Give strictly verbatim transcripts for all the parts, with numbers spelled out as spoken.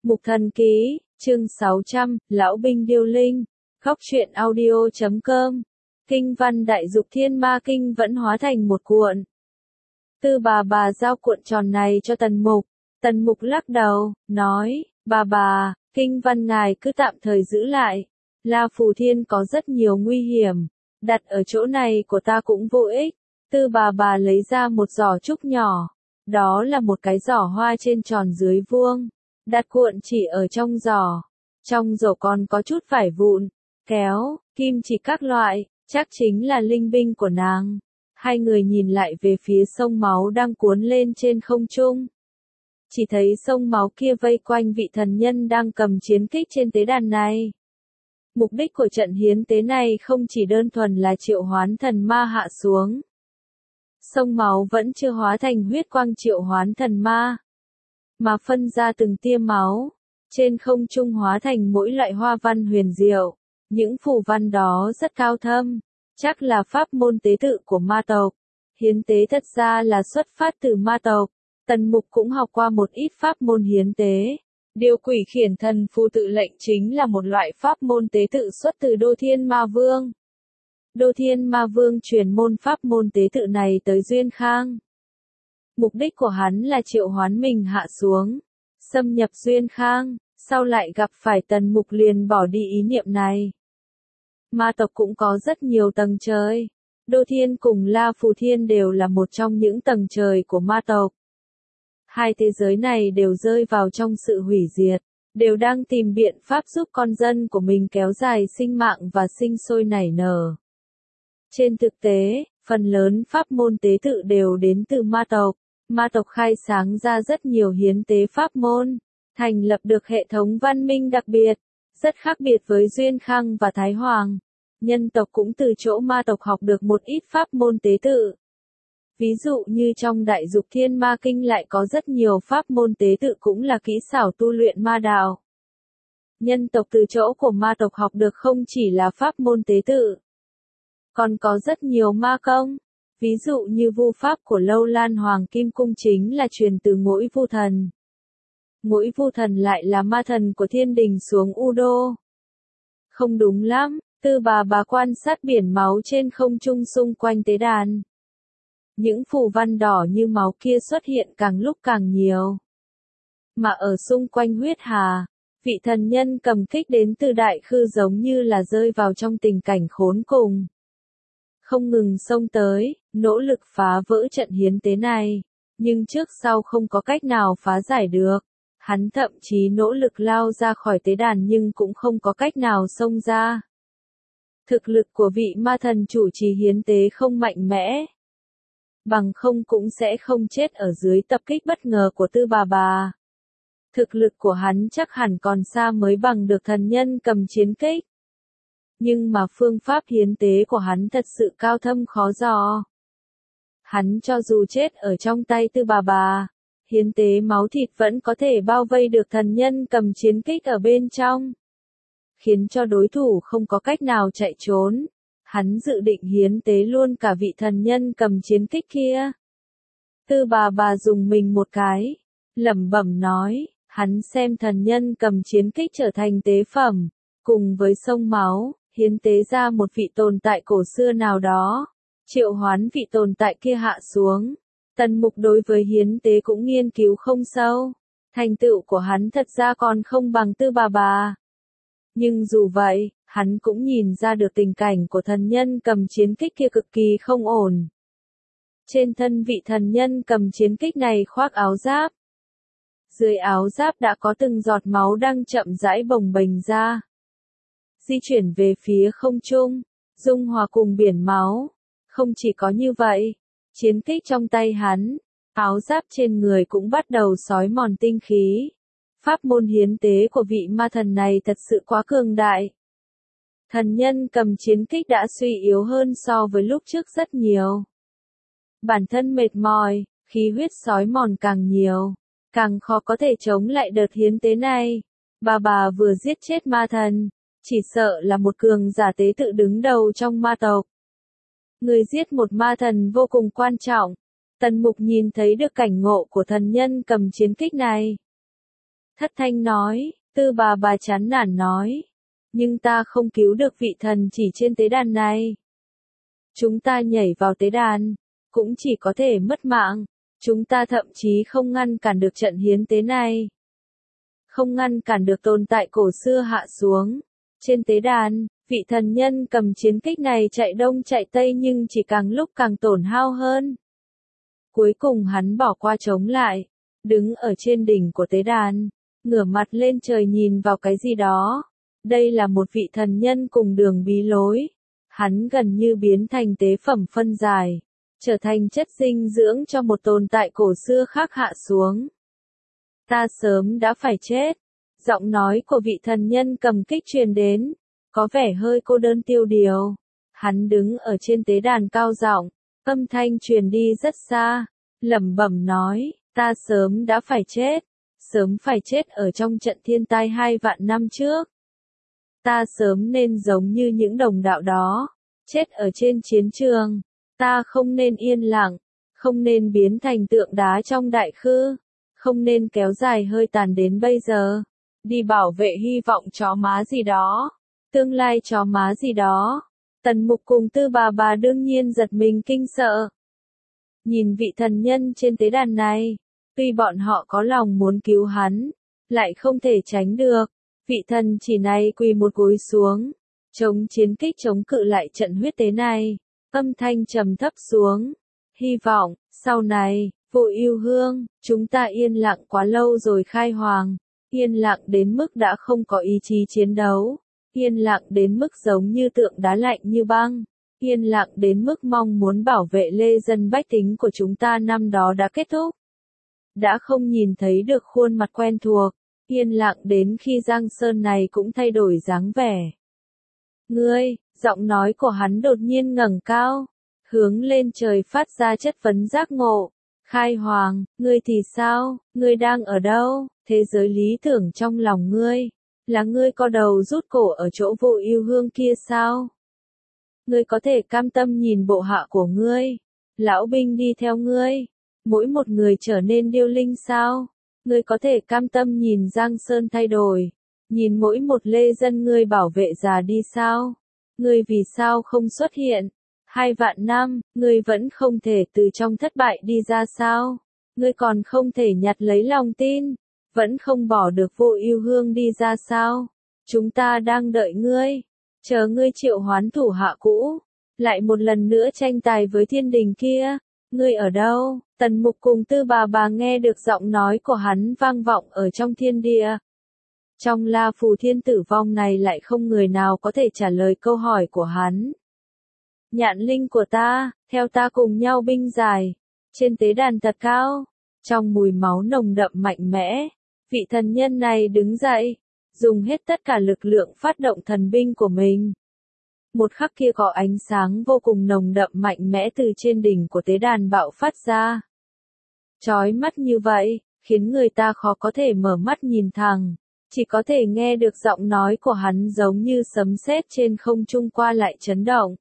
Mục Thần Ký, chương sáu trăm, Lão Binh Điêu Linh, Góc truyện audio chấm com. Kinh văn Đại Dục Thiên Ma Kinh vẫn hóa thành một cuộn. Tư bà bà giao cuộn tròn này cho Tần Mục. Tần Mục lắc đầu, nói, bà bà, kinh văn ngài cứ tạm thời giữ lại. La Phù Thiên có rất nhiều nguy hiểm, đặt ở chỗ này của ta cũng vô ích. Tư bà bà lấy ra một giỏ trúc nhỏ, đó là một cái giỏ hoa trên tròn dưới vuông, đặt cuộn chỉ ở trong giỏ. Trong giỏ còn có chút vải vụn, kéo, kim chỉ các loại, chắc chính là linh binh của nàng. Hai người nhìn lại về phía sông máu đang cuốn lên trên không trung. Chỉ thấy sông máu kia vây quanh vị thần nhân đang cầm chiến kích trên tế đàn này. Mục đích của trận hiến tế này không chỉ đơn thuần là triệu hoán thần ma hạ xuống. Sông máu vẫn chưa hóa thành huyết quang triệu hoán thần ma, mà phân ra từng tia máu, trên không trung hóa thành mỗi loại hoa văn huyền diệu. Những phù văn đó rất cao thâm, chắc là pháp môn tế tự của ma tộc. Hiến tế thật ra là xuất phát từ ma tộc. Tần Mục cũng học qua một ít pháp môn hiến tế. Điều quỷ khiển thần phù tự lệnh chính là một loại pháp môn tế tự xuất từ Đô Thiên Ma Vương. Đô Thiên Ma Vương truyền môn pháp môn tế tự này tới Duyên Khang. Mục đích của hắn là triệu hoán mình hạ xuống, xâm nhập Duyên Khang, sau lại gặp phải Tần Mục liền bỏ đi ý niệm này. Ma tộc cũng có rất nhiều tầng trời. Đô Thiên cùng La Phù Thiên đều là một trong những tầng trời của ma tộc. Hai thế giới này đều rơi vào trong sự hủy diệt, đều đang tìm biện pháp giúp con dân của mình kéo dài sinh mạng và sinh sôi nảy nở. Trên thực tế, phần lớn pháp môn tế tự đều đến từ ma tộc. Ma tộc khai sáng ra rất nhiều hiến tế pháp môn, thành lập được hệ thống văn minh đặc biệt, rất khác biệt với Duyên Khang và Thái Hoàng. Nhân tộc cũng từ chỗ ma tộc học được một ít pháp môn tế tự. Ví dụ như trong Đại Dục Thiên Ma Kinh lại có rất nhiều pháp môn tế tự cũng là kỹ xảo tu luyện ma đạo. Nhân tộc từ chỗ của ma tộc học được không chỉ là pháp môn tế tự, còn có rất nhiều ma công. Ví dụ như vu pháp của Lâu Lan Hoàng Kim Cung chính là truyền từ Ngũi Vu Thần. Ngũi Vu Thần lại là ma thần của thiên đình xuống U Đô. Không đúng lắm, Tư bà bà quan sát biển máu trên không trung xung quanh tế đàn. Những phù văn đỏ như máu kia xuất hiện càng lúc càng nhiều. Mà ở xung quanh huyết hà, vị thần nhân cầm kích đến từ Đại Khư giống như là rơi vào trong tình cảnh khốn cùng. Không ngừng xông tới, nỗ lực phá vỡ trận hiến tế này, nhưng trước sau không có cách nào phá giải được. Hắn thậm chí nỗ lực lao ra khỏi tế đàn nhưng cũng không có cách nào xông ra. Thực lực của vị ma thần chủ trì hiến tế không mạnh mẽ, bằng không cũng sẽ không chết ở dưới tập kích bất ngờ của Tư bà bà. Thực lực của hắn chắc hẳn còn xa mới bằng được thần nhân cầm chiến kích. Nhưng mà phương pháp hiến tế của hắn thật sự cao thâm khó dò. Hắn cho dù chết ở trong tay Tư bà bà, hiến tế máu thịt vẫn có thể bao vây được thần nhân cầm chiến kích ở bên trong, khiến cho đối thủ không có cách nào chạy trốn. Hắn dự định hiến tế luôn cả vị thần nhân cầm chiến kích kia. Tư bà bà dùng mình một cái, lẩm bẩm nói, hắn xem thần nhân cầm chiến kích trở thành tế phẩm, cùng với sông máu, hiến tế ra một vị tồn tại cổ xưa nào đó, triệu hoán vị tồn tại kia hạ xuống. Tần Mục đối với hiến tế cũng nghiên cứu không sâu, thành tựu của hắn thật ra còn không bằng Tư bà bà. Nhưng dù vậy, hắn cũng nhìn ra được tình cảnh của thần nhân cầm chiến kích kia cực kỳ không ổn. Trên thân vị thần nhân cầm chiến kích này khoác áo giáp. Dưới áo giáp đã có từng giọt máu đang chậm rãi bồng bềnh ra, di chuyển về phía không trung, dung hòa cùng biển máu. Không chỉ có như vậy, chiến kích trong tay hắn, áo giáp trên người cũng bắt đầu xói mòn tinh khí. Pháp môn hiến tế của vị ma thần này thật sự quá cường đại. Thần nhân cầm chiến kích đã suy yếu hơn so với lúc trước rất nhiều. Bản thân mệt mỏi, khí huyết xói mòn càng nhiều, càng khó có thể chống lại đợt hiến tế này. Bà bà vừa giết chết ma thần, chỉ sợ là một cường giả tế tự đứng đầu trong ma tộc. Người giết một ma thần vô cùng quan trọng. Tần Mục nhìn thấy được cảnh ngộ của thần nhân cầm chiến kích này. Thất thanh nói, Tư bà bà chán nản nói. Nhưng ta không cứu được vị thần chỉ trên tế đàn này. Chúng ta nhảy vào tế đàn, cũng chỉ có thể mất mạng. Chúng ta thậm chí không ngăn cản được trận hiến tế này. Không ngăn cản được tồn tại cổ xưa hạ xuống. Trên tế đàn, vị thần nhân cầm chiến kích này chạy đông chạy tây nhưng chỉ càng lúc càng tổn hao hơn. Cuối cùng hắn bỏ qua chống lại, đứng ở trên đỉnh của tế đàn, ngửa mặt lên trời nhìn vào cái gì đó. Đây là một vị thần nhân cùng đường bí lối. Hắn gần như biến thành tế phẩm phân giải, trở thành chất dinh dưỡng cho một tồn tại cổ xưa khác hạ xuống. Ta sớm đã phải chết. Giọng nói của vị thần nhân cầm kích truyền đến, có vẻ hơi cô đơn tiêu điều. Hắn đứng ở trên tế đàn cao giọng, âm thanh truyền đi rất xa, lẩm bẩm nói, ta sớm đã phải chết, sớm phải chết ở trong trận thiên tai hai vạn năm trước. Ta sớm nên giống như những đồng đạo đó, chết ở trên chiến trường. Ta không nên yên lặng, không nên biến thành tượng đá trong đại khư, không nên kéo dài hơi tàn đến bây giờ, đi bảo vệ hy vọng chó má gì đó, tương lai chó má gì đó. Tần Mục cùng Tư bà bà đương nhiên giật mình kinh sợ. Nhìn vị thần nhân trên tế đàn này, tuy bọn họ có lòng muốn cứu hắn, lại không thể tránh được. Vị thần chỉ này quỳ một gối xuống, chống chiến kích chống cự lại trận huyết tế này, âm thanh trầm thấp xuống. Hy vọng, sau này, Vụ Yêu Hương, chúng ta yên lặng quá lâu rồi Khai Hoàng, yên lặng đến mức đã không có ý chí chiến đấu, yên lặng đến mức giống như tượng đá lạnh như băng, yên lặng đến mức mong muốn bảo vệ lê dân bách tính của chúng ta năm đó đã kết thúc. Đã không nhìn thấy được khuôn mặt quen thuộc, yên lặng đến khi Giang Sơn này cũng thay đổi dáng vẻ. Ngươi, giọng nói của hắn đột nhiên ngẩng cao, hướng lên trời phát ra chất vấn giác ngộ. Khai Hoàng, ngươi thì sao, ngươi đang ở đâu, thế giới lý tưởng trong lòng ngươi, là ngươi co đầu rút cổ ở chỗ Vụ Yêu Hương kia sao? Ngươi có thể cam tâm nhìn bộ hạ của ngươi, lão binh đi theo ngươi, mỗi một người trở nên điêu linh sao? Ngươi có thể cam tâm nhìn Giang Sơn thay đổi, nhìn mỗi một lê dân ngươi bảo vệ già đi sao? Ngươi vì sao không xuất hiện? Hai vạn năm, ngươi vẫn không thể từ trong thất bại đi ra sao? Ngươi còn không thể nhặt lấy lòng tin, vẫn không bỏ được Vụ Yêu Hương đi ra sao? Chúng ta đang đợi ngươi, chờ ngươi triệu hoán thủ hạ cũ, lại một lần nữa tranh tài với thiên đình kia. Ngươi ở đâu? Tần Mục cùng Tư bà bà nghe được giọng nói của hắn vang vọng ở trong thiên địa. Trong La Phù Thiên tử vong này lại không người nào có thể trả lời câu hỏi của hắn. Nhạn linh của ta, theo ta cùng nhau binh giải, trên tế đàn thật cao, trong mùi máu nồng đậm mạnh mẽ, vị thần nhân này đứng dậy, dùng hết tất cả lực lượng phát động thần binh của mình. Một khắc kia có ánh sáng vô cùng nồng đậm mạnh mẽ từ trên đỉnh của tế đàn bạo phát ra. Chói mắt như vậy, khiến người ta khó có thể mở mắt nhìn thẳng, chỉ có thể nghe được giọng nói của hắn giống như sấm sét trên không trung qua lại chấn động.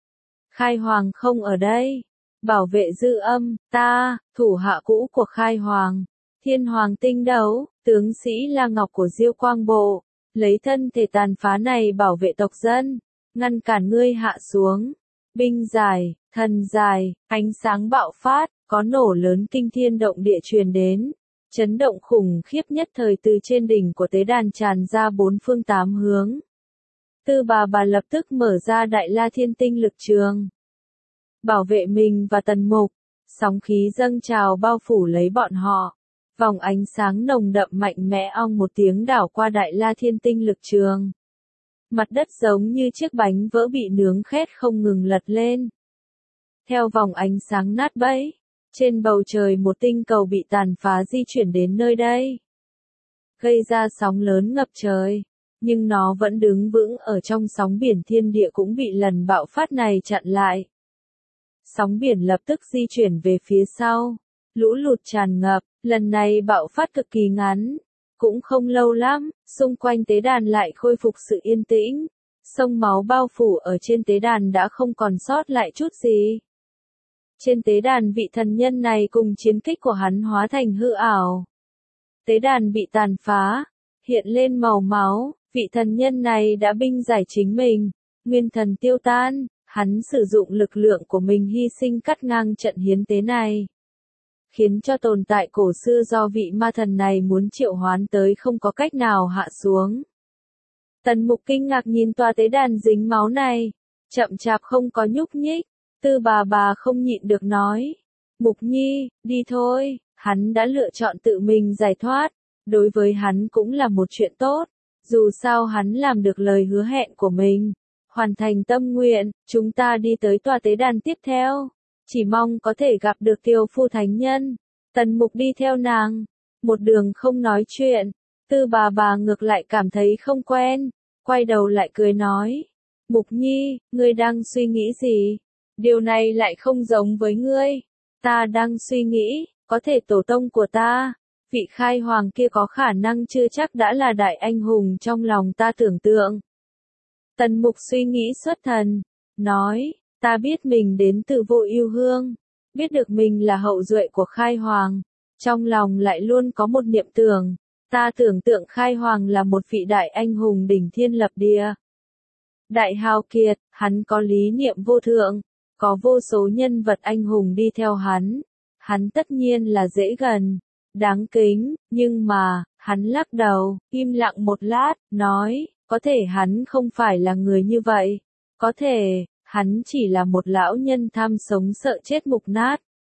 Khai Hoàng không ở đây. Bảo vệ dư âm, ta, thủ hạ cũ của Khai Hoàng, Thiên Hoàng tinh đấu, tướng sĩ La Ngọc của Diêu Quang Bộ, lấy thân thể tàn phá này bảo vệ tộc dân, ngăn cản ngươi hạ xuống. Binh giải, thần giải, ánh sáng bạo phát, có nổ lớn kinh thiên động địa truyền đến. Chấn động khủng khiếp nhất thời từ trên đỉnh của tế đàn tràn ra bốn phương tám hướng. Tư bà bà lập tức mở ra Đại La Thiên Tinh lực trường, bảo vệ mình và Tần Mục. Sóng khí dâng trào bao phủ lấy bọn họ. Vòng ánh sáng nồng đậm mạnh mẽ ong một tiếng đảo qua Đại La Thiên Tinh lực trường. Mặt đất giống như chiếc bánh vỡ bị nướng khét không ngừng lật lên. Theo vòng ánh sáng nát bấy, trên bầu trời một tinh cầu bị tàn phá di chuyển đến nơi đây, gây ra sóng lớn ngập trời, nhưng nó vẫn đứng vững ở trong sóng biển thiên địa cũng bị lần bạo phát này chặn lại. Sóng biển lập tức di chuyển về phía sau, lũ lụt tràn ngập, lần này bạo phát cực kỳ ngắn, cũng không lâu lắm, xung quanh tế đàn lại khôi phục sự yên tĩnh, sông máu bao phủ ở trên tế đàn đã không còn sót lại chút gì. Trên tế đàn vị thần nhân này cùng chiến kích của hắn hóa thành hư ảo. tế đàn bị tàn phá, hiện lên màu máu, vị thần nhân này đã binh giải chính mình, nguyên thần tiêu tan, hắn sử dụng lực lượng của mình hy sinh cắt ngang trận hiến tế này, khiến cho tồn tại cổ xưa do vị ma thần này muốn triệu hoán tới không có cách nào hạ xuống. Tần Mục kinh ngạc nhìn tòa tế đàn dính máu này, chậm chạp không có nhúc nhích, Tư bà bà không nhịn được nói, Mục Nhi, đi thôi, hắn đã lựa chọn tự mình giải thoát, đối với hắn cũng là một chuyện tốt, dù sao hắn làm được lời hứa hẹn của mình, hoàn thành tâm nguyện, chúng ta đi tới tòa tế đàn tiếp theo, chỉ mong có thể gặp được Tiều Phu Thánh Nhân. Tần Mục đi theo nàng, một đường không nói chuyện, Tư bà bà ngược lại cảm thấy không quen, quay đầu lại cười nói, Mục Nhi, ngươi đang suy nghĩ gì? Điều này lại không giống với ngươi, ta đang suy nghĩ, có thể tổ tông của ta, vị khai hoàng kia có khả năng chưa chắc đã là đại anh hùng trong lòng ta tưởng tượng. Tần Mục suy nghĩ xuất thần, nói, ta biết mình đến từ Vô Ưu Hương, biết được mình là hậu duệ của khai hoàng, trong lòng lại luôn có một niệm tưởng, ta tưởng tượng khai hoàng là một vị đại anh hùng đỉnh thiên lập địa. Đại hào kiệt, hắn có lý niệm vô thượng, có vô số nhân vật anh hùng đi theo hắn, hắn tất nhiên là dễ gần, đáng kính, nhưng mà, hắn lắc đầu, im lặng một lát, nói, có thể hắn không phải là người như vậy, có thể, hắn chỉ là một lão nhân tham sống sợ chết mục nát.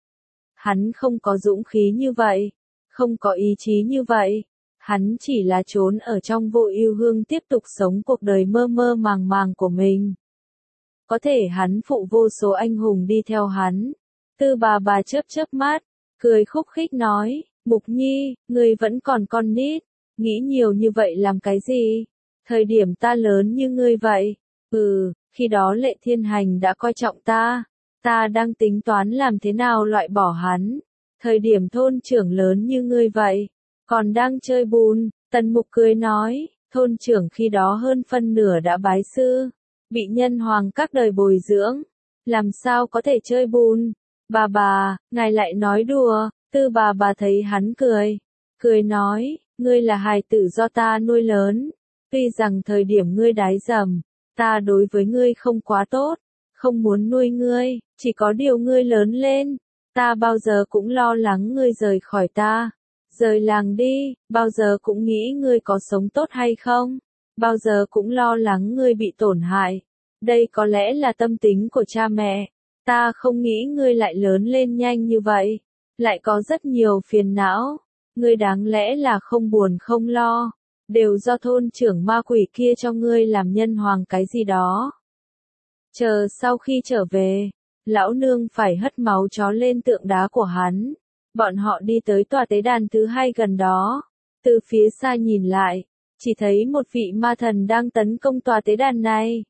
Hắn không có dũng khí như vậy, không có ý chí như vậy, hắn chỉ là trốn ở trong Vô Ưu Hương tiếp tục sống cuộc đời mơ mơ màng màng của mình. Có thể hắn phụ vô số anh hùng đi theo hắn. Tư bà bà chớp chớp mắt, cười khúc khích nói, Mục Nhi, ngươi vẫn còn con nít, nghĩ nhiều như vậy làm cái gì? Thời điểm ta lớn như ngươi vậy, ừ, khi đó Lệ Thiên Hành đã coi trọng ta, ta đang tính toán làm thế nào loại bỏ hắn. Thời điểm thôn trưởng lớn như ngươi vậy, còn đang chơi bùn, Tần Mục cười nói, thôn trưởng khi đó hơn phân nửa đã bái sư, bị nhân hoàng các đời bồi dưỡng, làm sao có thể chơi bùn. Bà bà, ngài lại nói đùa. Tư bà bà thấy hắn cười, cười nói, ngươi là hài tử do ta nuôi lớn, tuy rằng thời điểm ngươi đái dầm, ta đối với ngươi không quá tốt, không muốn nuôi ngươi, chỉ có điều ngươi lớn lên, ta bao giờ cũng lo lắng ngươi rời khỏi ta, rời làng đi, bao giờ cũng nghĩ ngươi có sống tốt hay không, bao giờ cũng lo lắng ngươi bị tổn hại, đây có lẽ là tâm tính của cha mẹ, ta không nghĩ ngươi lại lớn lên nhanh như vậy. Lại có rất nhiều phiền não, ngươi đáng lẽ là không buồn không lo, đều do thôn trưởng ma quỷ kia cho ngươi làm nhân hoàng cái gì đó. Chờ sau khi trở về, lão nương phải hất máu chó lên tượng đá của hắn, bọn họ đi tới tòa tế đàn thứ hai gần đó, từ phía xa nhìn lại, chỉ thấy một vị ma thần đang tấn công tòa tế đàn này.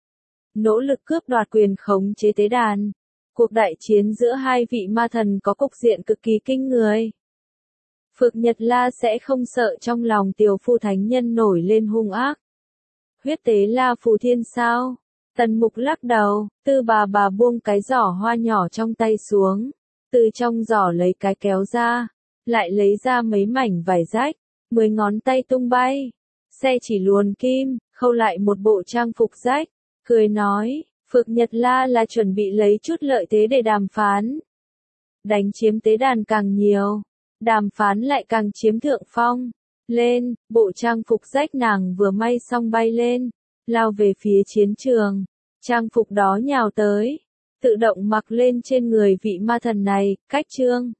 Nỗ lực cướp đoạt quyền khống chế tế đàn. Cuộc đại chiến giữa hai vị ma thần có cục diện cực kỳ kinh người. Phượng Nhật La sẽ không sợ trong lòng Tiều Phu Thánh Nhân nổi lên hung ác. Huyết tế La Phù Thiên sao? Tần Mục lắc đầu, Tư bà bà buông cái giỏ hoa nhỏ trong tay xuống, từ trong giỏ lấy cái kéo ra, lại lấy ra mấy mảnh vải rách, mười ngón tay tung bay, xe chỉ luồn kim, khâu lại một bộ trang phục rách, cười nói. Phượng Nhật La là chuẩn bị lấy chút lợi thế để đàm phán. Đánh chiếm tế đàn càng nhiều, đàm phán lại càng chiếm thượng phong. Lên, bộ trang phục rách nàng vừa may xong bay lên, lao về phía chiến trường. Trang phục đó nhào tới, tự động mặc lên trên người vị ma thần này, cách chương.